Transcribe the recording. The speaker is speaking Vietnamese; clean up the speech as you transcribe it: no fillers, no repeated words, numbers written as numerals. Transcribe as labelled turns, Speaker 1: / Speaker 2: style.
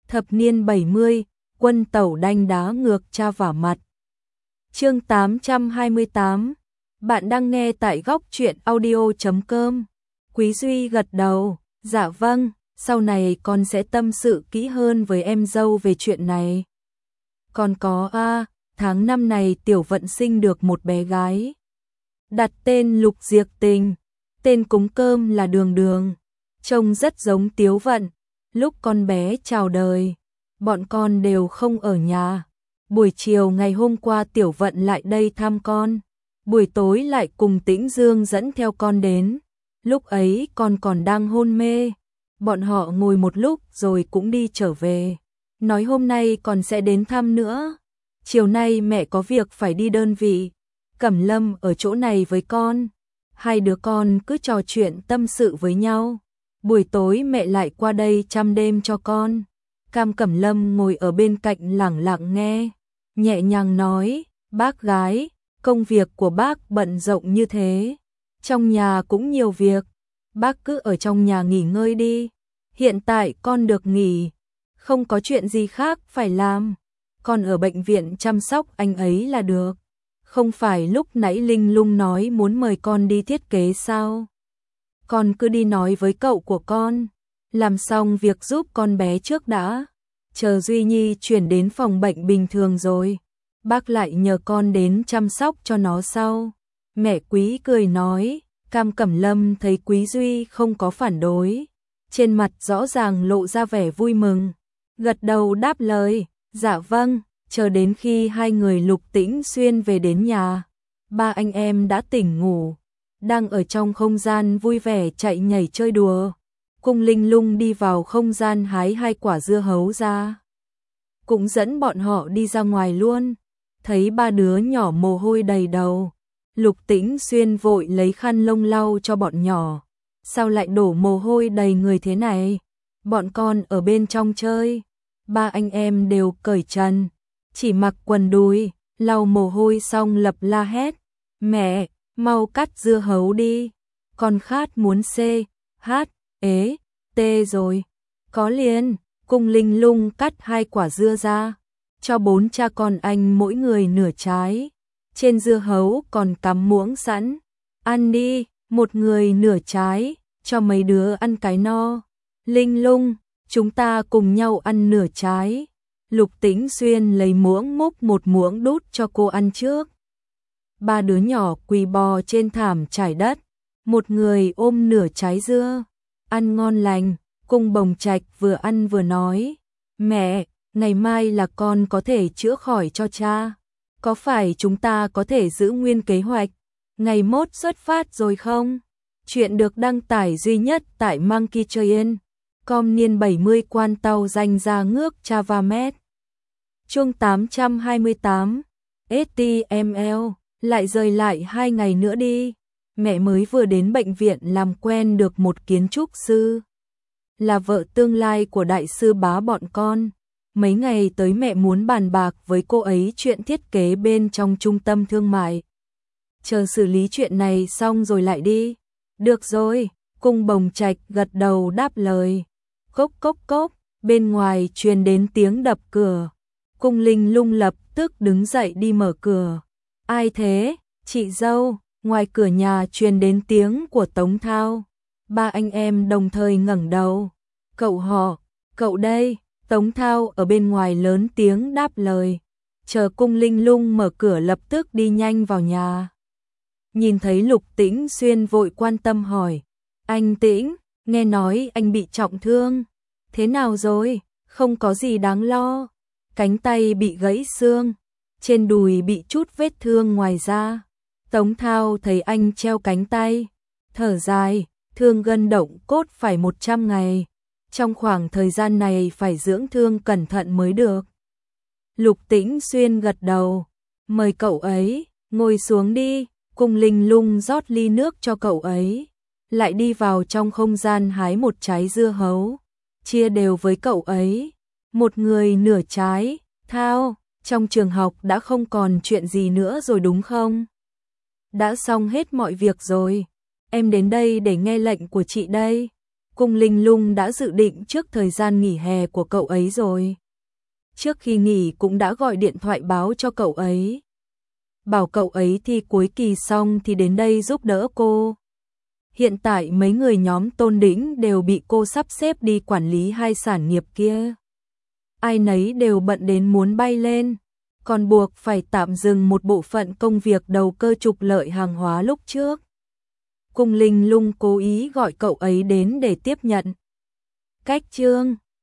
Speaker 1: Thập niên 70, quân tẩu đanh đá ngược cha vả mặt. Chương 828. Bạn đang nghe tại góc truyện audio.com. Quý Duy gật đầu, dạ vâng, sau này con sẽ tâm sự kỹ hơn với em dâu về chuyện này. Còn có tháng 5 này Tiểu Vận sinh được một bé gái. Đặt tên Lục Diệp Tình, tên cúng cơm là Đường Đường, trông rất giống Tiếu Vận. Lúc con bé chào đời, bọn con đều không ở nhà. Buổi chiều ngày hôm qua Tiểu Vận lại đây thăm con, buổi tối lại cùng Tĩnh Dương dẫn theo con đến. Lúc ấy con còn đang hôn mê, bọn họ ngồi một lúc rồi cũng đi trở về. Nói hôm nay còn sẽ đến thăm nữa. Chiều nay mẹ có việc phải đi đơn vị, Cẩm Lâm ở chỗ này với con. Hai đứa con cứ trò chuyện tâm sự với nhau. Buổi tối mẹ lại qua đây chăm đêm cho con. Cẩm Lâm ngồi ở bên cạnh lẳng lặng nghe, nhẹ nhàng nói, bác gái, công việc của bác bận rộn như thế. Trong nhà cũng nhiều việc, bác cứ ở trong nhà nghỉ ngơi đi. Hiện tại con được nghỉ, không có chuyện gì khác phải làm. Con ở bệnh viện chăm sóc anh ấy là được. Không phải lúc nãy Linh Lung nói muốn mời con đi thiết kế sao? Con cứ đi nói với cậu của con, làm xong việc giúp con bé trước đã. Chờ Duy Nhi chuyển đến phòng bệnh bình thường rồi, bác lại nhờ con đến chăm sóc cho nó sau. Mẹ Quý cười nói. Cẩm Lâm thấy Quý Duy không có phản đối, trên mặt rõ ràng lộ ra vẻ vui mừng, gật đầu đáp lời, dạ vâng. Chờ đến khi hai người Lục Tĩnh Xuyên về đến nhà, ba anh em đã tỉnh ngủ, đang ở trong không gian vui vẻ chạy nhảy chơi đùa. Cung Linh Lung đi vào không gian hái 2 quả dưa hấu ra, cũng dẫn bọn họ đi ra ngoài luôn. Thấy ba đứa nhỏ mồ hôi đầy đầu, Lục Tĩnh Xuyên vội lấy khăn lông lau cho bọn nhỏ. Sao lại đổ mồ hôi đầy người thế này? Bọn con ở bên trong chơi. Ba anh em đều cởi trần, chỉ mặc quần đùi, lau mồ hôi xong lập la hét. Mẹ, mau cắt dưa hấu đi. Con khát muốn tê rồi. Có liền. Cung Linh Lung cắt 2 quả dưa ra, cho 4 cha con anh mỗi người nửa trái. Trên dưa hấu còn cắm muỗng sẵn. Ăn đi, một người nửa trái, cho mấy đứa ăn cái no. Linh Lung, chúng ta cùng nhau ăn nửa trái. Lục Tĩnh Xuyên lấy muỗng múc một muỗng đút cho cô ăn trước. Ba đứa nhỏ quỳ bò trên thảm trải đất, một người ôm nửa trái dưa. Ăn ngon lành. Cung Bồng Trạch vừa ăn vừa nói, mẹ, ngày mai là con có thể chữa khỏi cho cha. Có phải chúng ta có thể giữ nguyên kế hoạch, ngày mốt xuất phát rồi không? Chuyện được đăng tải duy nhất tại monkeytrain.com. Niên 70 quan tàu danh ra ngước Chavamet. Chương 828. STML, lại rời lại 2 ngày nữa đi. Mẹ mới vừa đến bệnh viện làm quen được một kiến trúc sư, là vợ tương lai của đại sư bá bọn con. Mấy ngày tới mẹ muốn bàn bạc với cô ấy chuyện thiết kế bên trong trung tâm thương mại. Chờ xử lý chuyện này xong rồi lại đi. Được rồi, Cung Bồng Trạch gật đầu đáp lời. Cốc cốc cốc, bên ngoài truyền đến tiếng đập cửa. Cung Linh Lung lập tức đứng dậy đi mở cửa. Ai thế? Chị dâu. Ngoài cửa nhà truyền đến tiếng của Tống Thao. Ba anh em đồng thời ngẩng đầu. Cậu họ, cậu đây. Tống Thao ở bên ngoài lớn tiếng đáp lời. Chờ Cung Linh Lung mở cửa lập tức đi nhanh vào nhà. Nhìn thấy Lục Tĩnh Xuyên vội quan tâm hỏi. Anh Tĩnh, nghe nói anh bị trọng thương. Thế nào rồi? Không có gì đáng lo. Cánh tay bị gãy xương, trên đùi bị chút vết thương ngoài da. Tống Thao thấy anh treo cánh tay, thở dài, thương gân động cốt phải 100 ngày. Trong khoảng thời gian này phải dưỡng thương cẩn thận mới được. Lục Tĩnh Xuyên gật đầu, mời cậu ấy, ngồi xuống đi. Cung Linh Lung rót ly nước cho cậu ấy, lại đi vào trong không gian hái một trái dưa hấu, chia đều với cậu ấy. Một người nửa trái. Thao, trong trường học đã không còn chuyện gì nữa rồi đúng không? Đã xong hết mọi việc rồi. Em đến đây để nghe lệnh của chị đây. Cung Linh Lung đã dự định trước thời gian nghỉ hè của cậu ấy rồi. Trước khi nghỉ cũng đã gọi điện thoại báo cho cậu ấy. Bảo cậu ấy thi cuối kỳ xong thì đến đây giúp đỡ cô. Hiện tại mấy người nhóm Tôn Đĩnh đều bị cô sắp xếp đi quản lý hai sản nghiệp kia. Ai nấy đều bận đến muốn bay lên, còn buộc phải tạm dừng một bộ phận công việc đầu cơ trục lợi hàng hóa lúc trước. Cung Linh Lung cố ý gọi cậu ấy đến để tiếp nhận. Cách chương